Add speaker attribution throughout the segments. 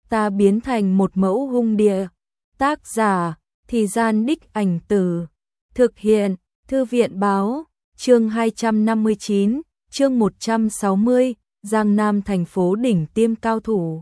Speaker 1: ta biến thành một mẫu hung địa. Tác giả, Thì Gian Đích Ảnh Từ. Thực hiện, Thư viện báo, chương 259, chương 160, Giang Nam thành phố đỉnh tiêm cao thủ.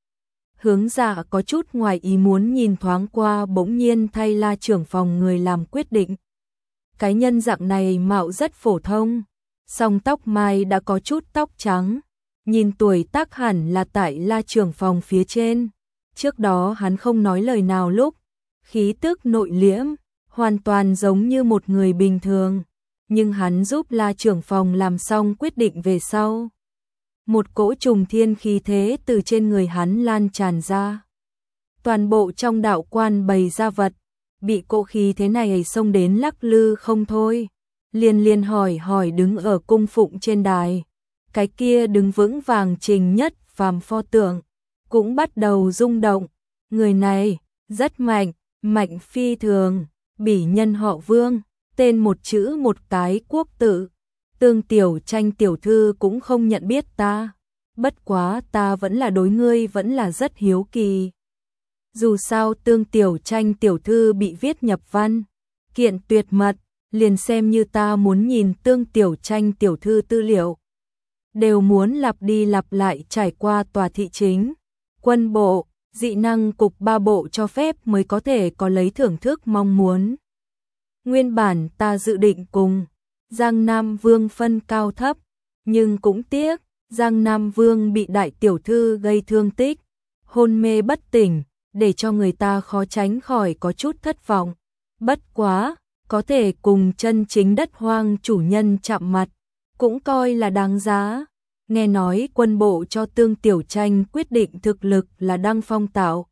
Speaker 1: Hướng Dạ có chút ngoài ý muốn nhìn thoáng qua, bỗng nhiên thay La trưởng phòng người làm quyết định. Cái nhân dạng này mạo rất phổ thông, song tóc mai đã có chút tóc trắng, nhìn tuổi tác hẳn là tại La trưởng phòng phía trên. Trước đó hắn không nói lời nào lúc, khí tức nội liễm, hoàn toàn giống như một người bình thường, nhưng hắn giúp La trưởng phòng làm xong quyết định về sau. Một cỗ trùng thiên khí thế từ trên người hắn lan tràn ra. Toàn bộ trong đạo quan bày ra vật, bị cỗ khí thế này xông đến lắc lư không thôi. Liên hỏi đứng ở cung phụng trên đài. Cái kia đứng vững vàng Trình Nhất Phàm pho tượng, cũng bắt đầu rung động. Người này, rất mạnh, mạnh phi thường, bỉ nhân họ Vương, tên một chữ một cái quốc tự. Tương Tiểu Tranh tiểu thư cũng không nhận biết ta, bất quá ta vẫn là đối ngươi vẫn là rất hiếu kỳ. Dù sao Tương Tiểu Tranh tiểu thư bị viết nhập văn, kiện tuyệt mật, liền xem như ta muốn nhìn Tương Tiểu Tranh tiểu thư tư liệu, đều muốn lặp đi lặp lại trải qua tòa thị chính, quân bộ, dị năng cục 3 bộ cho phép mới có thể có lấy thưởng thức mong muốn. Nguyên bản ta dự định cùng Giang Nam Vương phân cao thấp, nhưng cũng tiếc, Giang Nam Vương bị đại tiểu thư gây thương tích, hôn mê bất tỉnh, để cho người ta khó tránh khỏi có chút thất vọng. Bất quá, có thể cùng chân chính đất hoang chủ nhân chạm mặt, cũng coi là đáng giá. Nghe nói quân bộ cho Tương Tiểu Tranh quyết định thực lực là đăng phong tạo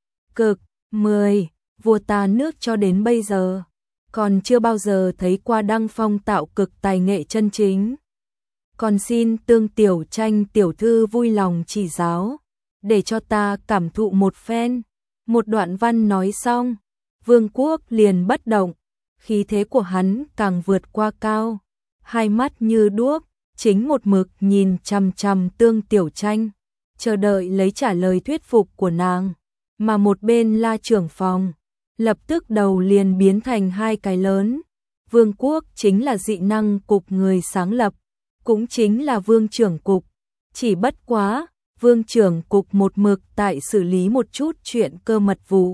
Speaker 1: cực 10, vua ta nước cho đến bây giờ còn chưa bao giờ thấy qua đăng phong tạo cực tài nghệ chân chính. Còn xin Tương Tiểu Tranh tiểu thư vui lòng chỉ giáo, để cho ta cảm thụ một phen. Một đoạn văn nói xong, Vương Quốc liền bất động, khí thế của hắn càng vượt qua cao, hai mắt như đuốc, chính một mực nhìn chằm chằm Tương Tiểu Tranh, chờ đợi lấy trả lời thuyết phục của nàng. Mà một bên La trưởng phòng, lập tức đầu liền biến thành hai cái lớn. Vương Quốc chính là dị năng cục người sáng lập, cũng chính là Vương trưởng cục. Chỉ bất quá, Vương trưởng cục một mực tại xử lý một chút chuyện cơ mật vụ,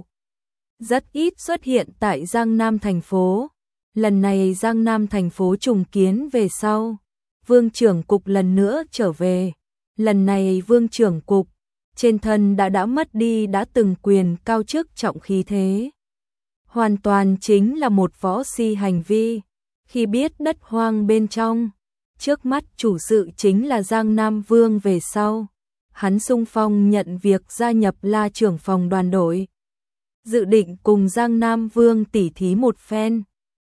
Speaker 1: rất ít xuất hiện tại Giang Nam thành phố. Lần này Giang Nam thành phố trùng kiến về sau, Vương trưởng cục lần nữa trở về. Lần này Vương trưởng cục trên thân đã mất đi đã từng quyền cao chức trọng khí thế, hoàn toàn chính là một võ si hành vi. Khi biết đất hoang bên trong, trước mắt chủ sự chính là Giang Nam Vương về sau, hắn xung phong nhận việc gia nhập La trưởng phòng đoàn đội, dự định cùng Giang Nam Vương tỉ thí một phen.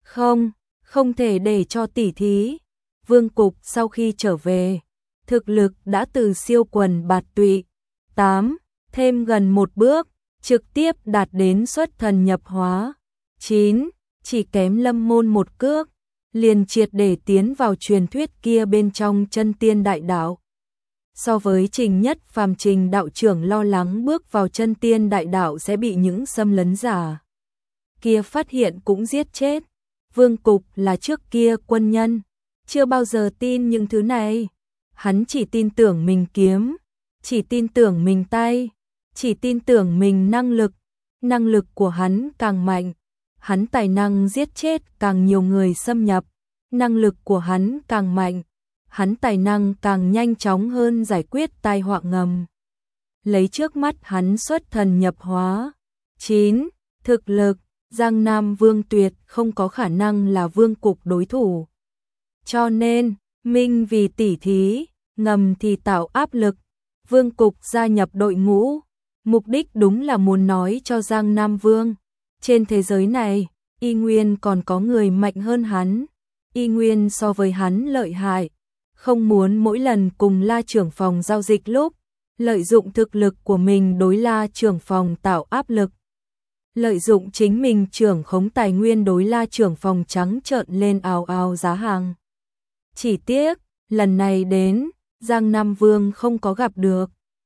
Speaker 1: Không thể để cho tỉ thí. Vương cục sau khi trở về, thực lực đã từ siêu quần bạt tụy 8, thêm gần một bước, trực tiếp đạt đến xuất thần nhập hóa 9, chỉ kém Lâm Môn một cước, liền triệt để tiến vào truyền thuyết kia bên trong chân tiên đại đạo. So với Trình Nhất Phàm Trình đạo trưởng lo lắng bước vào chân tiên đại đạo sẽ bị những xâm lấn giả kia phát hiện cũng giết chết, Vương cục là trước kia quân nhân, chưa bao giờ tin những thứ này. Hắn chỉ tin tưởng mình kiếm, chỉ tin tưởng mình tay, chỉ tin tưởng mình năng lực của hắn càng mạnh, hắn tài năng giết chết càng nhiều người xâm nhập, năng lực của hắn càng mạnh, hắn tài năng càng nhanh chóng hơn giải quyết tai họa ngầm. Lấy trước mắt hắn xuất thần nhập hóa 9, thực lực, Giang Nam Vương tuyệt không có khả năng là Vương cục đối thủ. Cho nên, minh vì tỉ thí, ngầm thì tạo áp lực, Vương cục gia nhập đội ngũ, mục đích đúng là muốn nói cho Giang Nam Vương, trên thế giới này, y nguyên còn có người mạnh hơn hắn, y nguyên so với hắn lợi hại, không muốn mỗi lần cùng La trưởng phòng giao dịch lúc, lợi dụng thực lực của mình đối La trưởng phòng tạo áp lực, lợi dụng chính mình trưởng khống tài nguyên đối La trưởng phòng trắng trợn lên ào ào giá hàng. Chỉ tiếc, lần này đến, Giang Nam Vương không có gặp được.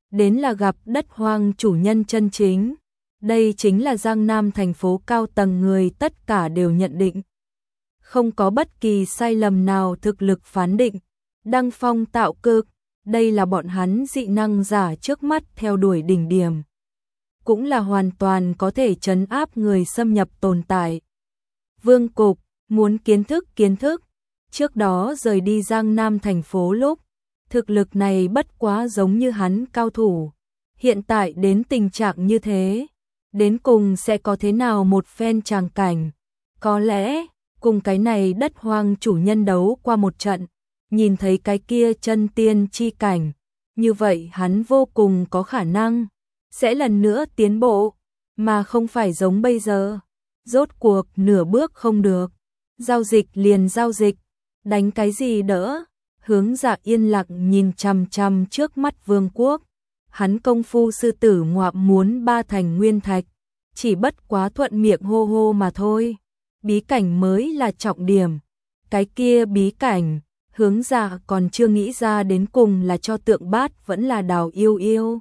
Speaker 1: đến là gặp đất hoang chủ nhân chân chính. Đây chính là Giang Nam thành phố cao tầng người tất cả đều nhận định. Không có bất kỳ sai lầm nào thực lực phán định. Đăng phong tạo cực, đây là bọn hắn dị năng giả trước mắt theo đuổi đỉnh điểm. Cũng là hoàn toàn có thể trấn áp người xâm nhập tồn tại. Vương Cục, muốn kiến thức. Trước đó rời đi Giang Nam thành phố lúc, thực lực này bất quá giống như hắn cao thủ. Hiện tại đến tình trạng như thế, đến cùng sẽ có thế nào một phen tràng cảnh. Có lẽ, cùng cái này đất hoang chủ nhân đấu qua một trận, nhìn thấy cái kia chân tiên chi cảnh, như vậy hắn vô cùng có khả năng sẽ lần nữa tiến bộ, mà không phải giống bây giờ. Rốt cuộc nửa bước không được, giao dịch liền giao dịch, đánh cái gì đỡ. Hướng Dạ yên lặng nhìn chằm chằm trước mắt Vương Quốc. Hắn công phu sư tử ngoạm muốn 3 thành nguyên thạch, chỉ bất quá thuận miệng hô hô mà thôi. Bí cảnh mới là trọng điểm. Cái kia bí cảnh, Hướng Dạ còn chưa nghĩ ra đến cùng là cho Tượng Bát vẫn là Đào Yêu Yêu.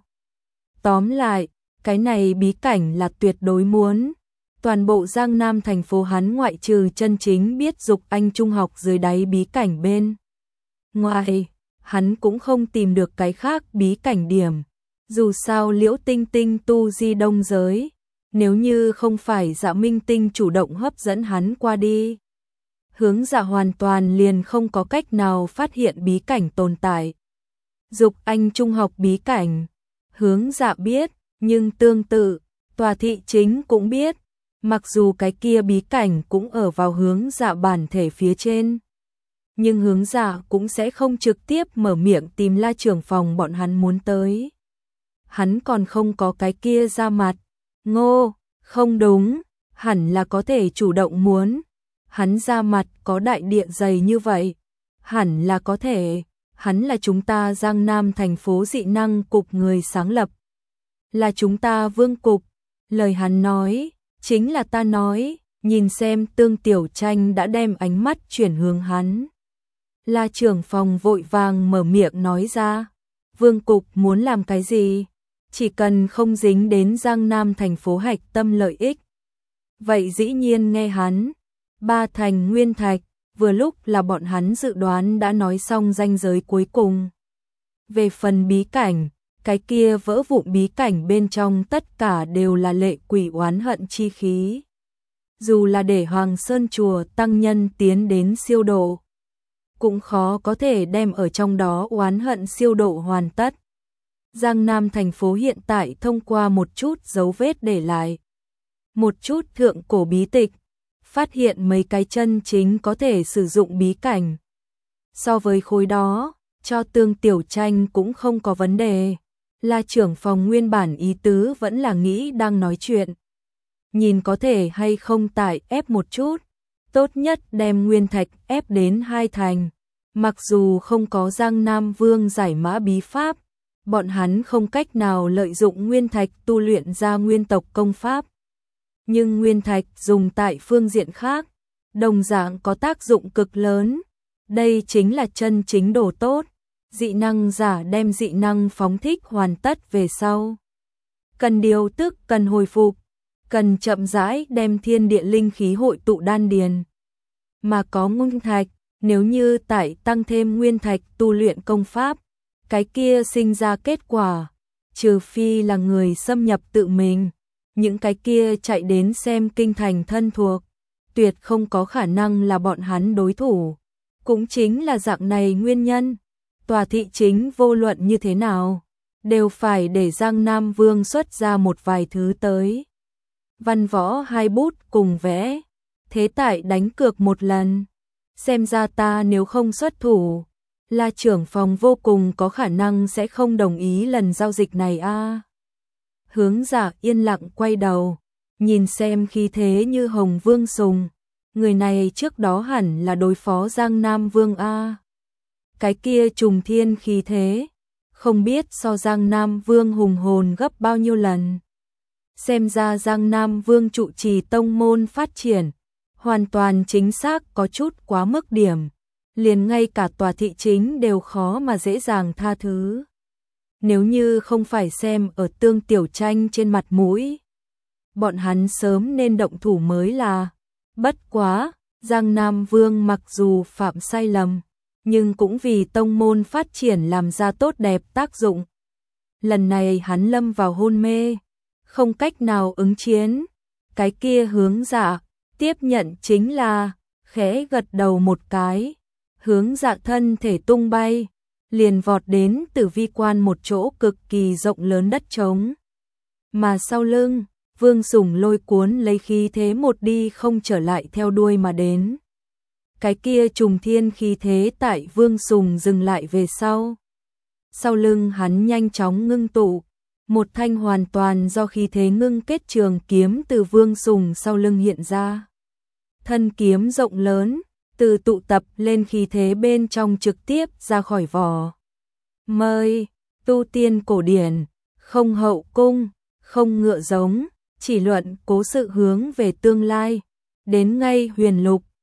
Speaker 1: Tóm lại, cái này bí cảnh là tuyệt đối muốn. Toàn bộ Giang Nam thành phố hắn ngoại trừ chân chính biết Dục Anh trung học dưới đáy bí cảnh bên ngoài, hắn cũng không tìm được cái khác bí cảnh điểm. Dù sao Liễu Tinh Tinh tu di đông giới, nếu như không phải Dạ Minh Tinh chủ động hấp dẫn hắn qua đi, Hướng Dạ hoàn toàn liền không có cách nào phát hiện bí cảnh tồn tại. Dục Anh trung học bí cảnh, Hướng Dạ biết, nhưng tương tự, Tòa Thị Chính cũng biết, mặc dù cái kia bí cảnh cũng ở vào Hướng Dạ bản thể phía trên, nhưng Hướng Dạ cũng sẽ không trực tiếp mở miệng tìm La trưởng phòng bọn hắn muốn tới. Hắn còn không có cái kia ra mặt. Ngô, không đúng, hẳn là có thể chủ động muốn. Hắn ra mặt có đại địa dày như vậy, hẳn là có thể. Hắn là chúng ta Giang Nam thành phố dị năng cục người sáng lập, là chúng ta Vương Cục. Lời hắn nói, chính là ta nói. Nhìn xem Tương Tiểu Tranh đã đem ánh mắt chuyển hướng hắn. La trưởng phòng vội vàng mở miệng nói ra. Vương Cục muốn làm cái gì? Chỉ cần không dính đến Giang Nam thành phố hạch tâm lợi ích. Vậy dĩ nhiên nghe hắn. 3 thành nguyên thạch, vừa lúc là bọn hắn dự đoán đã nói xong ranh giới cuối cùng. Về phần bí cảnh, cái kia vỡ vụn bí cảnh bên trong tất cả đều là lệ quỷ oán hận chi khí. Dù là để Hoàng Sơn Chùa tăng nhân tiến đến siêu độ, cũng khó có thể đem ở trong đó oán hận siêu độ hoàn tất. Giang Nam thành phố hiện tại thông qua một chút dấu vết để lại, một chút thượng cổ bí tịch, phát hiện mấy cái chân chính có thể sử dụng bí cảnh. So với khối đó, cho Tương Tiểu Tranh cũng không có vấn đề. La trưởng phòng nguyên bản ý tứ vẫn là nghĩ đang nói chuyện. Nhìn có thể hay không tại ép một chút, tốt nhất đem nguyên thạch ép đến 2 thành. Mặc dù không có Giang Nam Vương giải mã bí pháp, bọn hắn không cách nào lợi dụng nguyên thạch tu luyện ra nguyên tộc công pháp. Nhưng nguyên thạch dùng tại phương diện khác, đồng dạng có tác dụng cực lớn. Đây chính là chân chính đồ tốt. Dị năng giả đem dị năng phóng thích hoàn tất về sau, cần điều tức, cần hồi phục, cần chậm rãi đem thiên địa linh khí hội tụ đan điền. Mà có nguyên thạch, nếu như tại tăng thêm nguyên thạch tu luyện công pháp, cái kia sinh ra kết quả, trừ phi là người xâm nhập tự mình, những cái kia chạy đến xem kinh thành thân thuộc, tuyệt không có khả năng là bọn hắn đối thủ. Cũng chính là dạng này nguyên nhân, Tòa Thị Chính vô luận như thế nào, đều phải để Giang Nam Vương xuất ra một vài thứ tới. Văn võ 2 bút cùng vẽ, thế tại đánh cược một lần. Xem ra ta nếu không xuất thủ, La trưởng phòng vô cùng có khả năng sẽ không đồng ý lần giao dịch này a. Hướng Dạ yên lặng quay đầu, nhìn xem khí thế như Hồng Vương Sùng, người này trước đó hẳn là đối phó Giang Nam Vương a. Cái kia trùng thiên khí thế, không biết so Giang Nam Vương hùng hồn gấp bao nhiêu lần. Xem ra Giang Nam Vương trụ trì tông môn phát triển, hoàn toàn chính xác có chút quá mức điểm, liền ngay cả Tòa Thị Chính đều khó mà dễ dàng tha thứ. Nếu như không phải xem ở Tương Tiểu Tranh trên mặt mũi, bọn hắn sớm nên động thủ mới là. Bất quá, Giang Nam Vương mặc dù phạm sai lầm, nhưng cũng vì tông môn phát triển làm ra tốt đẹp tác dụng. Lần này hắn lâm vào hôn mê, không cách nào ứng chiến. Cái kia Hướng Dạ tiếp nhận chính là khẽ gật đầu một cái, Hướng Dạ thân thể tung bay, liền vọt đến Tử Vi Quan một chỗ cực kỳ rộng lớn đất trống. Mà sau lưng, Vương Sùng lôi cuốn lấy khí thế một đi không trở lại theo đuôi mà đến. Cái kia trùng thiên khí thế tại Vương Sùng dừng lại về sau. Sau lưng hắn nhanh chóng ngưng tụ, một thanh hoàn toàn do khí thế ngưng kết trường kiếm từ Vương Sùng sau lưng hiện ra. Thân kiếm rộng lớn, từ tụ tập lên khí thế bên trong trực tiếp ra khỏi vỏ. Mời, tu tiên cổ điển, không hậu cung, không ngựa giống, chỉ luận cố sự hướng về tương lai, đến ngay huyền lục,